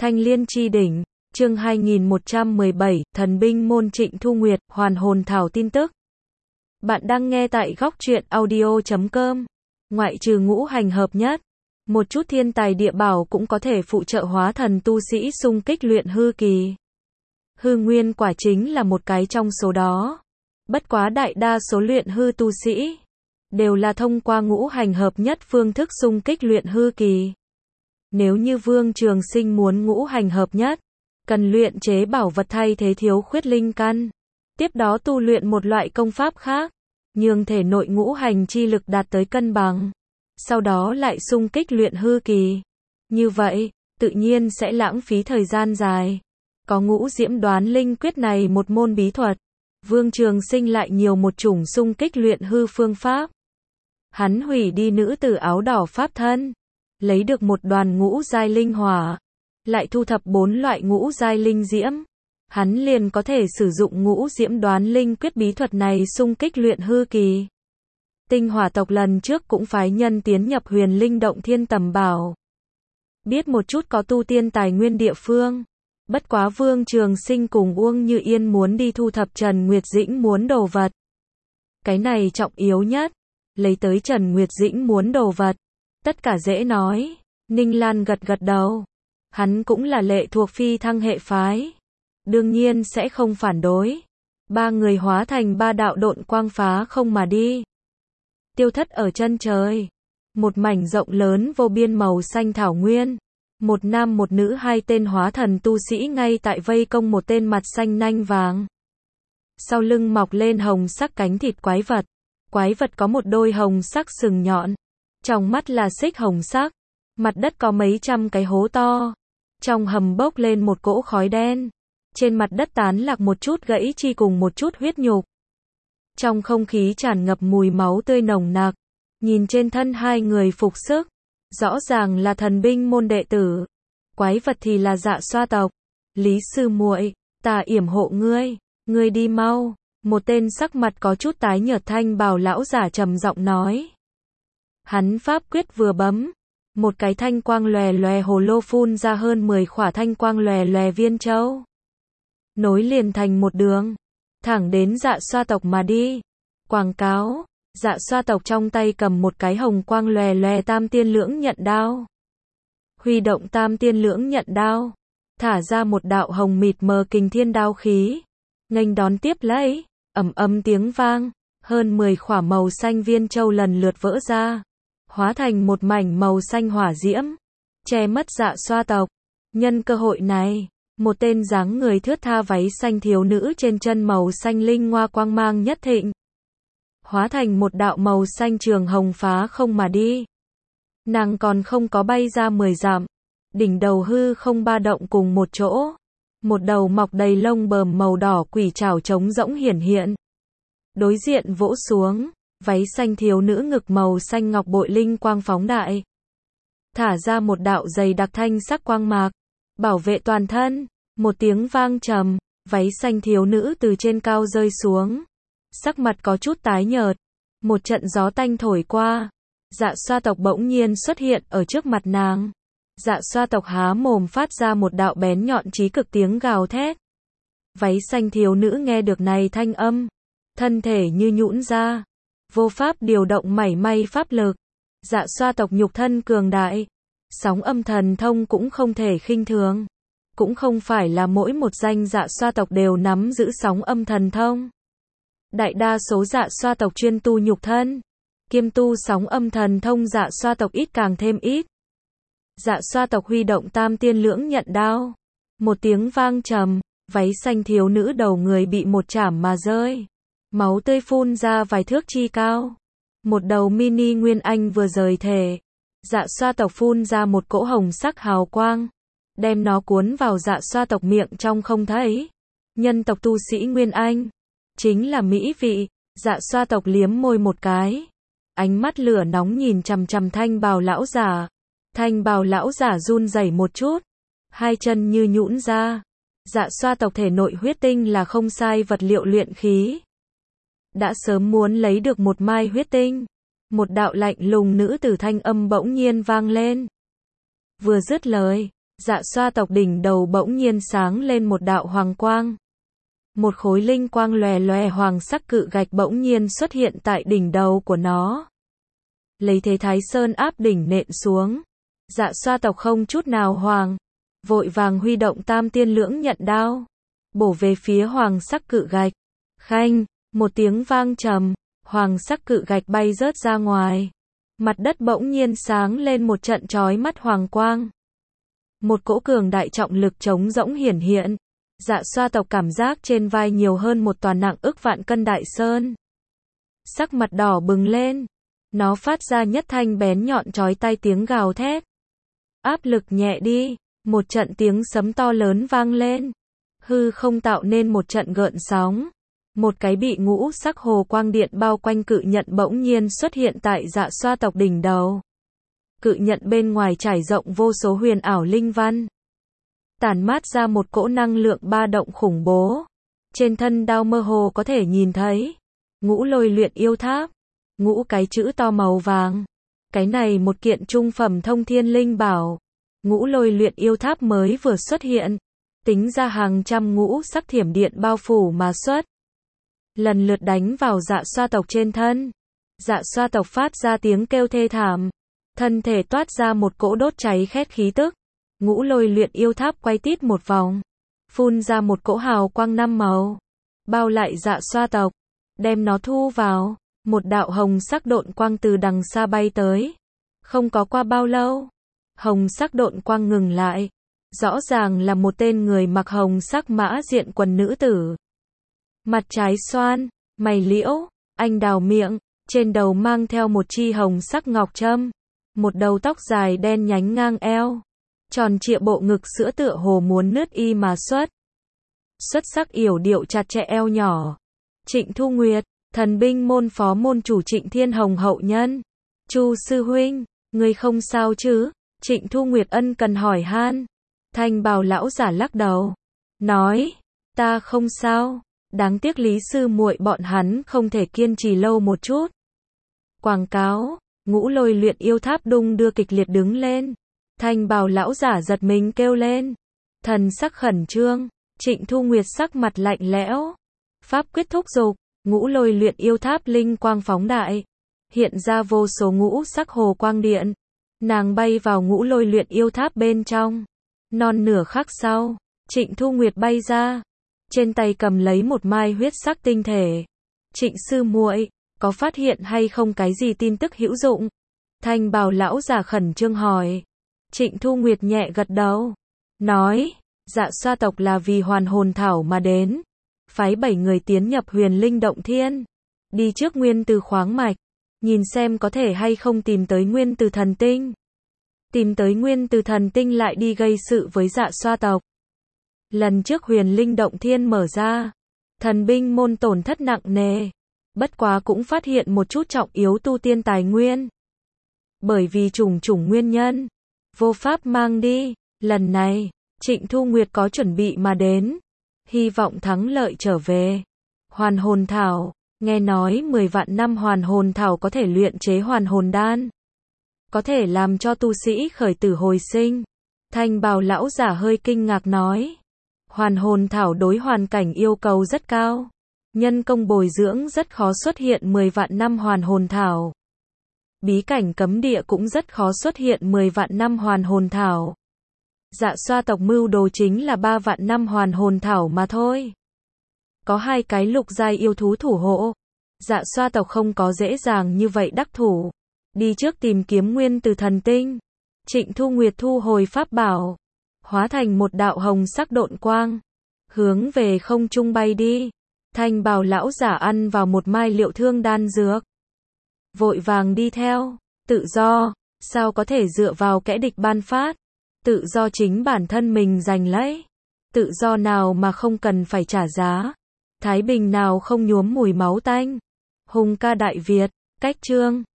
Thanh Liên chi đỉnh, chương 2117, thần binh môn Trịnh Thu Nguyệt, hoàn hồn thảo tin tức. Bạn đang nghe tại góc truyện audio.com. Ngoại trừ ngũ hành hợp nhất, một chút thiên tài địa bảo cũng có thể phụ trợ hóa thần tu sĩ xung kích luyện hư kỳ. Hư nguyên quả chính là một cái trong số đó. Bất quá đại đa số luyện hư tu sĩ đều là thông qua ngũ hành hợp nhất phương thức xung kích luyện hư kỳ. Nếu như Vương Trường Sinh muốn ngũ hành hợp nhất, cần luyện chế bảo vật thay thế thiếu khuyết linh căn, tiếp đó tu luyện một loại công pháp khác, nhường thể nội ngũ hành chi lực đạt tới cân bằng, sau đó lại xung kích luyện hư kỳ. Như vậy, tự nhiên sẽ lãng phí thời gian dài. Có ngũ diễm đoán linh quyết này một môn bí thuật, Vương Trường Sinh lại nhiều một chủng xung kích luyện hư phương pháp. Hắn hủy đi nữ tử áo đỏ pháp thân, lấy được một đoàn ngũ giai linh hỏa, lại thu thập 4 loại ngũ giai linh diễm. Hắn liền có thể sử dụng ngũ diễm đoán linh quyết bí thuật này xung kích luyện hư kỳ. Tinh hỏa tộc lần trước cũng phái nhân tiến nhập huyền linh động thiên tầm bảo, biết một chút có tu tiên tài nguyên địa phương. Bất quá Vương Trường Sinh cùng Uông Như Yên muốn đi thu thập Trần Nguyệt Dĩnh muốn đồ vật. Cái này trọng yếu nhất, lấy tới Trần Nguyệt Dĩnh muốn đồ vật. Tất cả dễ nói. Ninh Lan gật gật đầu. Hắn cũng là lệ thuộc phi thăng hệ phái, đương nhiên sẽ không phản đối. Ba người hóa thành ba đạo độn quang phá không mà đi. Tiêu thất ở chân trời. Một mảnh rộng lớn vô biên màu xanh thảo nguyên. Một nam một nữ hai tên hóa thần tu sĩ ngay tại vây công một tên mặt xanh nanh vàng. Sau lưng mọc lên hồng sắc cánh thịt quái vật. Quái vật có một đôi hồng sắc sừng nhọn. Trong mắt là xích hồng sắc. Mặt đất có mấy trăm cái hố to. Trong hầm bốc lên một cỗ khói đen. Trên mặt đất tán lạc một chút gãy chi cùng một chút huyết nhục. Trong không khí tràn ngập mùi máu tươi nồng nặc. Nhìn trên thân hai người phục sức, rõ ràng là thần binh môn đệ tử. Quái vật thì là Dạ Xoa tộc. Lý sư muội, ta yểm hộ ngươi, ngươi đi mau. Một tên sắc mặt có chút tái nhợt thanh bào lão giả trầm giọng nói. Hắn pháp quyết vừa bấm, một cái thanh quang lòe lòe hồ lô phun ra hơn 10 khỏa thanh quang lòe lòe viên châu, nối liền thành một đường, thẳng đến Dạ Xoa tộc mà đi. Quảng cáo, Dạ Xoa tộc trong tay cầm một cái hồng quang lòe lòe tam tiên lưỡng nhận đao. Huy động tam tiên lưỡng nhận đao, thả ra một đạo hồng mịt mờ kình thiên đao khí, nghênh đón tiếp lấy, ầm ầm tiếng vang, hơn 10 khỏa màu xanh viên châu lần lượt vỡ ra, hóa thành một mảnh màu xanh hỏa diễm, che mất Dạ Xoa tộc. Nhân cơ hội này, một tên dáng người thướt tha váy xanh thiếu nữ trên chân màu xanh linh hoa quang mang nhất thịnh, hóa thành một đạo màu xanh trường hồng phá không mà đi. Nàng còn không có bay ra 10 dặm, đỉnh đầu hư không ba động cùng một chỗ, một đầu mọc đầy lông bờm màu đỏ quỷ trảo trống rỗng hiển hiện. Đối diện vỗ xuống, váy xanh thiếu nữ ngực màu xanh ngọc bội linh quang phóng đại, thả ra một đạo dày đặc thanh sắc quang mạc, bảo vệ toàn thân. Một tiếng vang trầm, váy xanh thiếu nữ từ trên cao rơi xuống, sắc mặt có chút tái nhợt. Một trận gió tanh thổi qua, Dạ Xoa tộc bỗng nhiên xuất hiện ở trước mặt nàng. Dạ Xoa tộc há mồm phát ra một đạo bén nhọn chí cực tiếng gào thét. Váy xanh thiếu nữ nghe được này thanh âm, thân thể như nhũn ra, vô pháp điều động mảy may pháp lực. Dạ Xoa tộc nhục thân cường đại, sóng âm thần thông cũng không thể khinh thường. Cũng không phải là mỗi một danh Dạ Xoa tộc đều nắm giữ sóng âm thần thông. Đại đa số Dạ Xoa tộc chuyên tu nhục thân, kiêm tu sóng âm thần thông Dạ Xoa tộc ít càng thêm ít. Dạ Xoa tộc huy động tam tiên lưỡng nhận đao. Một tiếng vang trầm, váy xanh thiếu nữ đầu người bị một chảm mà rơi. Máu tươi phun ra vài thước chi cao. Một đầu mini nguyên anh vừa rời thể. Dạ Xoa tộc phun ra một cỗ hồng sắc hào quang, đem nó cuốn vào Dạ Xoa tộc miệng trong không thấy. Nhân tộc tu sĩ nguyên anh, chính là mỹ vị. Dạ Xoa tộc liếm môi một cái, ánh mắt lửa nóng nhìn chằm chằm thanh bào lão giả. Thanh bào lão giả run rẩy một chút, hai chân như nhũn ra. Dạ Xoa tộc thể nội huyết tinh là không sai vật liệu luyện khí. Đã sớm muốn lấy được một mai huyết tinh. Một đạo lạnh lùng nữ tử thanh âm bỗng nhiên vang lên. Vừa dứt lời, Dạ xoa tộc đỉnh đầu bỗng nhiên sáng lên một đạo hoàng quang. Một khối linh quang lòe lòe hoàng sắc cự gạch bỗng nhiên xuất hiện tại đỉnh đầu của nó. Lấy thế Thái Sơn áp đỉnh nện xuống. Dạ xoa tộc không chút nào hoang, vội vàng huy động tam tiên lưỡng nhận đao, bổ về phía hoàng sắc cự gạch. Khanh, một tiếng vang trầm, hoàng sắc cự gạch bay rớt ra ngoài. Mặt đất bỗng nhiên sáng lên một trận chói mắt hoàng quang. Một cỗ cường đại trọng lực trống rỗng hiển hiện. Dạ xoa tộc cảm giác trên vai nhiều hơn một tòa nặng ức vạn cân đại sơn. Sắc mặt đỏ bừng lên. Nó phát ra nhất thanh bén nhọn chói tai tiếng gào thét. Áp lực nhẹ đi. Một trận tiếng sấm to lớn vang lên. Hư không tạo nên một trận gợn sóng. Một cái bị ngũ sắc hồ quang điện bao quanh cự nhận bỗng nhiên xuất hiện tại dạ xoa tộc đỉnh đầu. Cự nhận bên ngoài trải rộng vô số huyền ảo linh văn. Tản mát ra một cỗ năng lượng ba động khủng bố. Trên thân đao mơ hồ có thể nhìn thấy Ngũ Lôi Luyện Yêu Tháp. Ngũ cái chữ to màu vàng. Cái này một kiện trung phẩm thông thiên linh bảo. Ngũ Lôi Luyện Yêu Tháp mới vừa xuất hiện. Tính ra hàng trăm ngũ sắc thiểm điện bao phủ mà xuất. Lần lượt đánh vào dạ xoa tộc trên thân. Dạ xoa tộc phát ra tiếng kêu thê thảm. Thân thể toát ra một cỗ đốt cháy khét khí tức. Ngũ Lôi Luyện Yêu Tháp quay tít một vòng. Phun ra một cỗ hào quang năm màu. Bao lại dạ xoa tộc. Đem nó thu vào. Một đạo hồng sắc độn quang từ đằng xa bay tới. Không có qua bao lâu. Hồng sắc độn quang ngừng lại. Rõ ràng là một tên người mặc hồng sắc mã diện quần nữ tử. Mặt trái xoan, mày liễu, anh đào miệng, trên đầu mang theo một chi hồng sắc ngọc trâm. Một đầu tóc dài đen nhánh ngang eo. Tròn trịa bộ ngực sữa tựa hồ muốn nứt y mà xuất. Xuất sắc yểu điệu chặt chẽ eo nhỏ. Trịnh Thu Nguyệt, thần binh môn phó môn chủ Trịnh Thiên Hồng hậu nhân. Chu sư huynh, ngươi không sao chứ? Trịnh Thu Nguyệt ân cần hỏi han. Thanh bào lão giả lắc đầu. Nói, ta không sao. Đáng tiếc Lý sư muội bọn hắn không thể kiên trì lâu một chút. Quảng cáo, Ngũ Lôi Luyện Yêu Tháp đung đưa kịch liệt đứng lên. Thanh bào lão giả giật mình kêu lên. Thần sắc khẩn trương, Trịnh Thu Nguyệt sắc mặt lạnh lẽo. Pháp quyết thúc giục, Ngũ Lôi Luyện Yêu Tháp linh quang phóng đại. Hiện ra vô số ngũ sắc hồ quang điện. Nàng bay vào Ngũ Lôi Luyện Yêu Tháp bên trong. Non nửa khắc sau, Trịnh Thu Nguyệt bay ra. Trên tay cầm lấy một mai huyết sắc tinh thể. Trịnh sư muội, có phát hiện hay không cái gì tin tức hữu dụng? Thanh bào lão giả khẩn trương hỏi. Trịnh Thu Nguyệt nhẹ gật đầu. Nói, dạ xoa tộc là vì hoàn hồn thảo mà đến. Phái 7 người tiến nhập huyền linh động thiên. Đi trước nguyên từ khoáng mạch. Nhìn xem có thể hay không tìm tới nguyên từ thần tinh. Tìm tới nguyên từ thần tinh lại đi gây sự với dạ xoa tộc. Lần trước huyền linh động thiên mở ra. Thần binh môn tổn thất nặng nề. Bất quá cũng phát hiện một chút trọng yếu tu tiên tài nguyên. Bởi vì trùng nguyên nhân. Vô pháp mang đi. Lần này, Trịnh Thu Nguyệt có chuẩn bị mà đến. Hy vọng thắng lợi trở về. Hoàn hồn thảo. Nghe nói 10 vạn năm hoàn hồn thảo có thể luyện chế hoàn hồn đan. Có thể làm cho tu sĩ khởi tử hồi sinh. Thanh bào lão giả hơi kinh ngạc nói. Hoàn hồn thảo đối hoàn cảnh yêu cầu rất cao. Nhân công bồi dưỡng rất khó xuất hiện 10 vạn năm hoàn hồn thảo. Bí cảnh cấm địa cũng rất khó xuất hiện 10 vạn năm hoàn hồn thảo. Dạ xoa tộc mưu đồ chính là 3 vạn năm hoàn hồn thảo mà thôi. Có 2 cái lục giai yêu thú thủ hộ. Dạ xoa tộc không có dễ dàng như vậy đắc thủ. Đi trước tìm kiếm nguyên từ thần tinh. Trịnh Thu Nguyệt thu hồi pháp bảo. Hóa thành một đạo hồng sắc độn quang. Hướng về không trung bay đi. Thanh bào lão giả ăn vào một mai liệu thương đan dược. Vội vàng đi theo. Tự do. Sao có thể dựa vào kẻ địch ban phát. Tự do chính bản thân mình giành lấy. Tự do nào mà không cần phải trả giá. Thái bình nào không nhuốm mùi máu tanh. Hùng ca Đại Việt. Cách chương